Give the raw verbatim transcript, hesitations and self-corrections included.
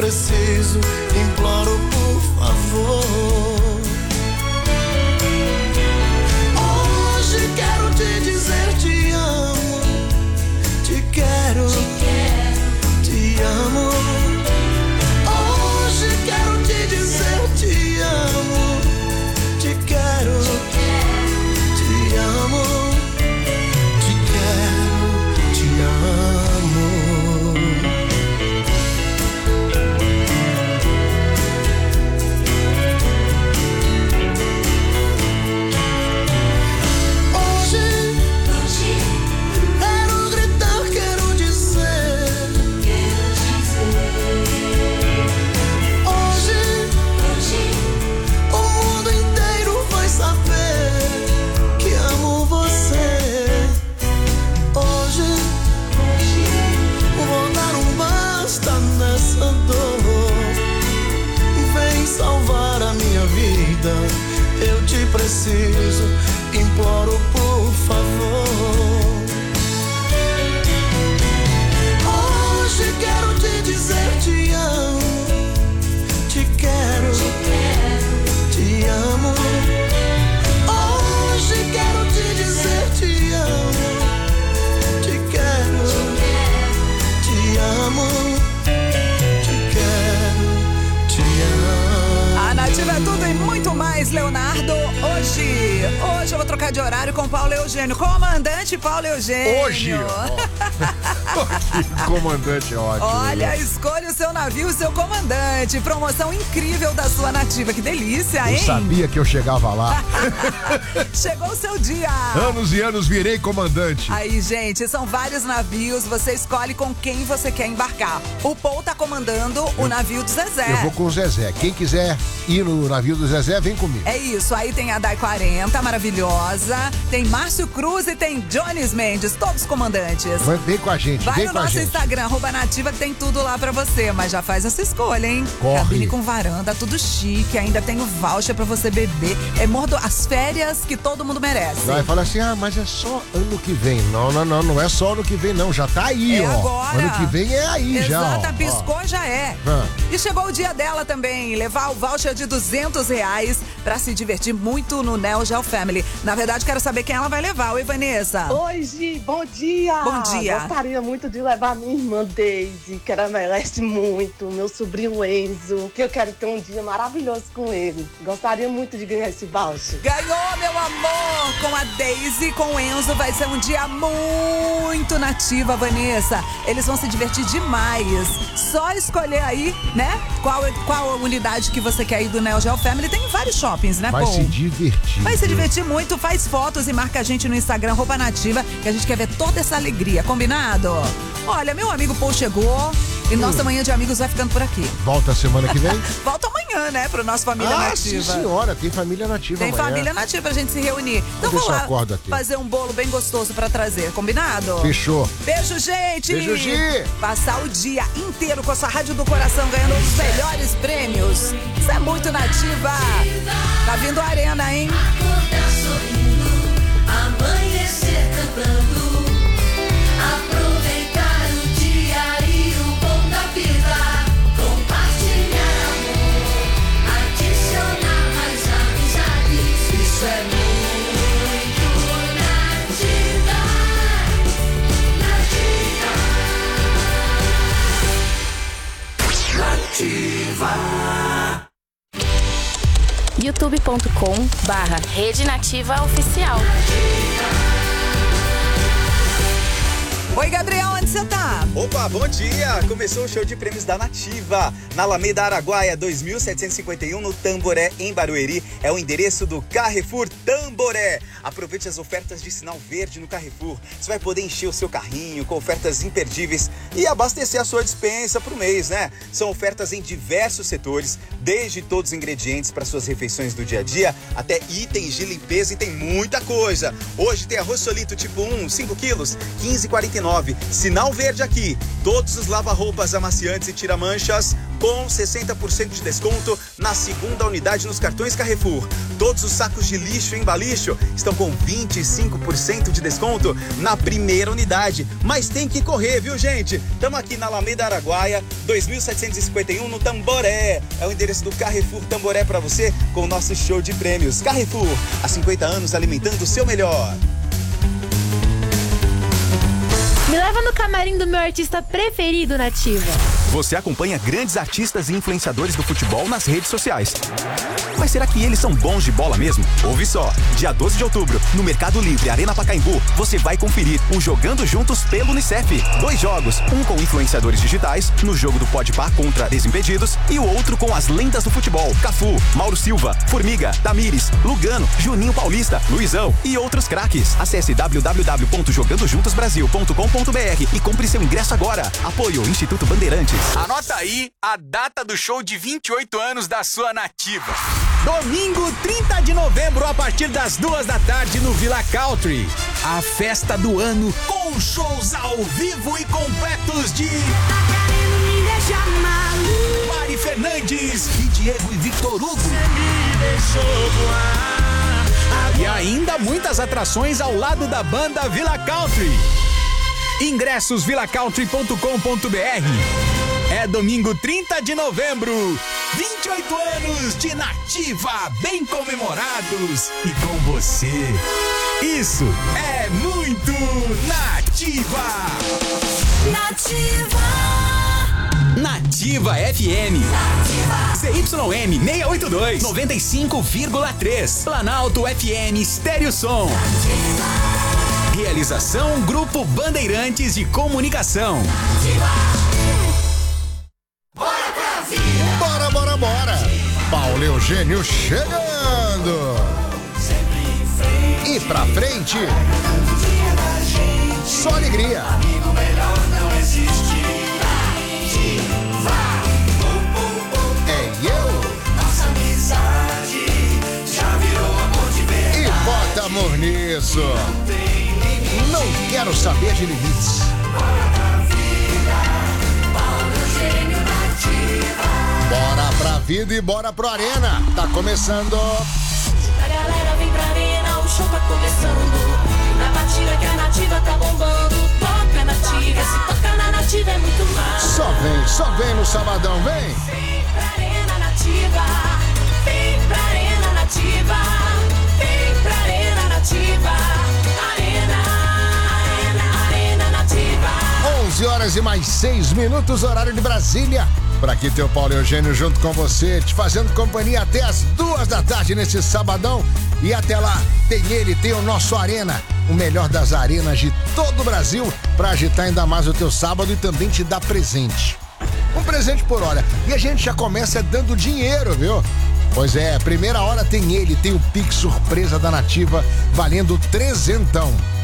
preciso, imploro por favor. Hoje quero te dizer te amo, te quero, te, quero. Te amo. Hoje quero te dizer te amo, te quero, te, quero. Te amo, te quero, te amo. Salvar a minha vida, eu te preciso, imploro por favor. Hoje quero te dizer te amo, te quero, te, quero. Te amo. Hoje quero te dizer te amo, te quero, te, quero. Te amo. Nativa é tudo e muito mais, Leonardo. Hoje, hoje eu vou trocar de horário com Paulo Eugênio. Comandante Paulo Eugênio. Hoje, ó. Comandante, ótimo. Olha, escolha o seu navio, o seu comandante. Promoção incrível da sua Nativa. Que delícia, hein? Eu sabia que eu chegava lá. Chegou o seu dia. Anos e anos virei comandante. Aí, gente, são vários navios. Você escolhe com quem você quer embarcar. O Paul tá comandando o navio do Zezé. Eu vou com o Zezé. Quem quiser ir no navio do Zezé, vem comigo. É isso. Aí tem a Dai quarenta, maravilhosa. Tem Márcio Cruz e tem Jones Mendes, todos comandantes. Vem com a gente, Vai vem no com a nosso gente. Instagram, arroba Nativa, que tem tudo lá pra você. Mas já faz essa escolha, hein? Corre. Cabine com varanda, tudo chique. Ainda tem o voucher pra você beber. É mordo as férias que todo mundo merece. Vai falar assim, ah, mas é só ano que vem. Não, não, não, não é só ano que vem, não. Já tá aí, é ó. Agora. Ano que vem é aí. Exato, já. Exato, piscou, ó. Já é. Ah. E chegou o dia dela também. Levar o voucher de duzentos reais pra se divertir muito no Neo Geo Family. Na verdade, quero saber quem ela vai levar. Oi, Vanessa. Oi, Gi, bom dia. Bom dia. Gostaria muito de levar minha irmã Daisy, que ela merece muito, meu sobrinho Enzo, que eu quero ter um dia maravilhoso com ele. Gostaria muito de ganhar esse voucher. Ganhou, meu amor! Com a Daisy, com o Enzo, vai ser um dia muito Nativa, Vanessa. Eles vão se divertir demais. Só escolher aí, né, qual, qual a unidade que você quer ir do Neo Geo Family. Tem vários shoppings, né, Vai Paul? se divertir. Vai se divertir muito, faz fotos e marca a gente no Instagram, roupa Nativa, que a gente quer ver toda essa alegria, combinado? Olha, meu amigo Paul chegou e hum. nossa Manhã de Amigos vai ficando por aqui. Volta semana que vem? Volta amanhã, né, pro nosso Família ah, Nativa. Sim, senhora, tem Família Nativa Tem amanhã. Família Nativa pra gente se reunir. Então vou lá aqui. fazer um bolo bem gostoso pra trazer, combinado? Fechou. Beijo, gente! Beijo, Gi! Passar o dia inteiro com a sua Rádio do Coração ganhando os melhores prêmios. Isso é muito Nativa. Tá vindo a Arena, hein? Acordar sorrindo, amanhecer cantando, aproveitar o dia e o bom da vida, compartilhar amor, adicionar mais amizades. Isso é muito Nativa, Nativa. Nativa. youtube ponto com barra Rede Nativa Oficial. Oi, Gabriel, onde você tá? Opa, bom dia! Começou o show de prêmios da Nativa. Na Alameda Araguaia, dois mil setecentos e cinquenta e um, no Tamboré, em Barueri. É o endereço do Carrefour Tamboré. Aproveite as ofertas de sinal verde no Carrefour. Você vai poder encher o seu carrinho com ofertas imperdíveis e abastecer a sua despensa pro mês, né? São ofertas em diversos setores, desde todos os ingredientes para suas refeições do dia a dia, até itens de limpeza, e tem muita coisa. Hoje tem arroz solito tipo um, cinco quilos, quinze e quarenta e e nove. Sinal verde aqui. Todos os lava-roupas, amaciantes e tira-manchas com sessenta por cento de desconto na segunda unidade nos cartões Carrefour. Todos os sacos de lixo em Balixo estão com vinte e cinco por cento de desconto na primeira unidade. Mas tem que correr, viu, gente? Estamos aqui na Alameda Araguaia, dois mil setecentos e cinquenta e um, no Tamboré. É o endereço do Carrefour Tamboré para você, com o nosso show de prêmios. Carrefour, há cinquenta anos alimentando o seu melhor. Me leva no camarim do meu artista preferido, Nativa. Você acompanha grandes artistas e influenciadores do futebol nas redes sociais. Mas será que eles são bons de bola mesmo? Ouve só, dia doze de outubro, no Mercado Livre Arena Pacaembu, você vai conferir o Jogando Juntos pelo Unicef. Dois jogos, um com influenciadores digitais, no jogo do Podpah contra Desimpedidos, e o outro com as lendas do futebol, Cafu, Mauro Silva, Formiga, Tamires, Lugano, Juninho Paulista, Luizão e outros craques. Acesse w w w ponto jogando juntos brasil ponto com ponto b r e compre seu ingresso agora. Apoio Instituto Bandeirantes. Anota aí a data do show de vinte e oito anos da sua Nativa. Domingo, trinta de novembro, a partir das duas da tarde no Villa Country. A festa do ano com shows ao vivo e completos de Mari Fernandes e Diego e Victor Hugo. E ainda muitas atrações ao lado da banda Villa Country. Ingressos villa country ponto com ponto b r. É domingo, trinta de novembro. vinte e oito anos de Nativa, bem comemorados. E com você, isso é muito Nativa. Nativa. Nativa F M. Nativa. C Y M seiscentos e oitenta e dois, noventa e cinco vírgula três. Planalto F M Estéreo Som. Nativa. Realização Grupo Bandeirantes de Comunicação. Bora pra vida. Bora, bora, bora. Paulo Eugênio chegando. E pra frente. Só alegria. Amigo melhor não existe. É eu. Nossa amizade já virou amor de verdade. E bota amor nisso. Não quero saber de limites. Bora pra vida e bora pro Arena. Tá começando. A galera vem pra Arena, o show tá começando. Na batida que a Nativa tá bombando. Toca Nativa, se toca na Nativa é muito mais. Só vem, só vem no sabadão, vem. Vem pra Arena Nativa. Vem pra Arena Nativa. Vem pra Arena Nativa. onze horas e mais seis minutos, horário de Brasília. Por aqui teu Paulo Eugênio junto com você, te fazendo companhia até as duas da tarde nesse sabadão. E até lá, tem ele, tem o nosso Arena, o melhor das arenas de todo o Brasil, pra agitar ainda mais o teu sábado e também te dar presente. Um presente por hora. E a gente já começa dando dinheiro, viu? Pois é, primeira hora tem ele, tem o Pix surpresa da Nativa, valendo trezentão.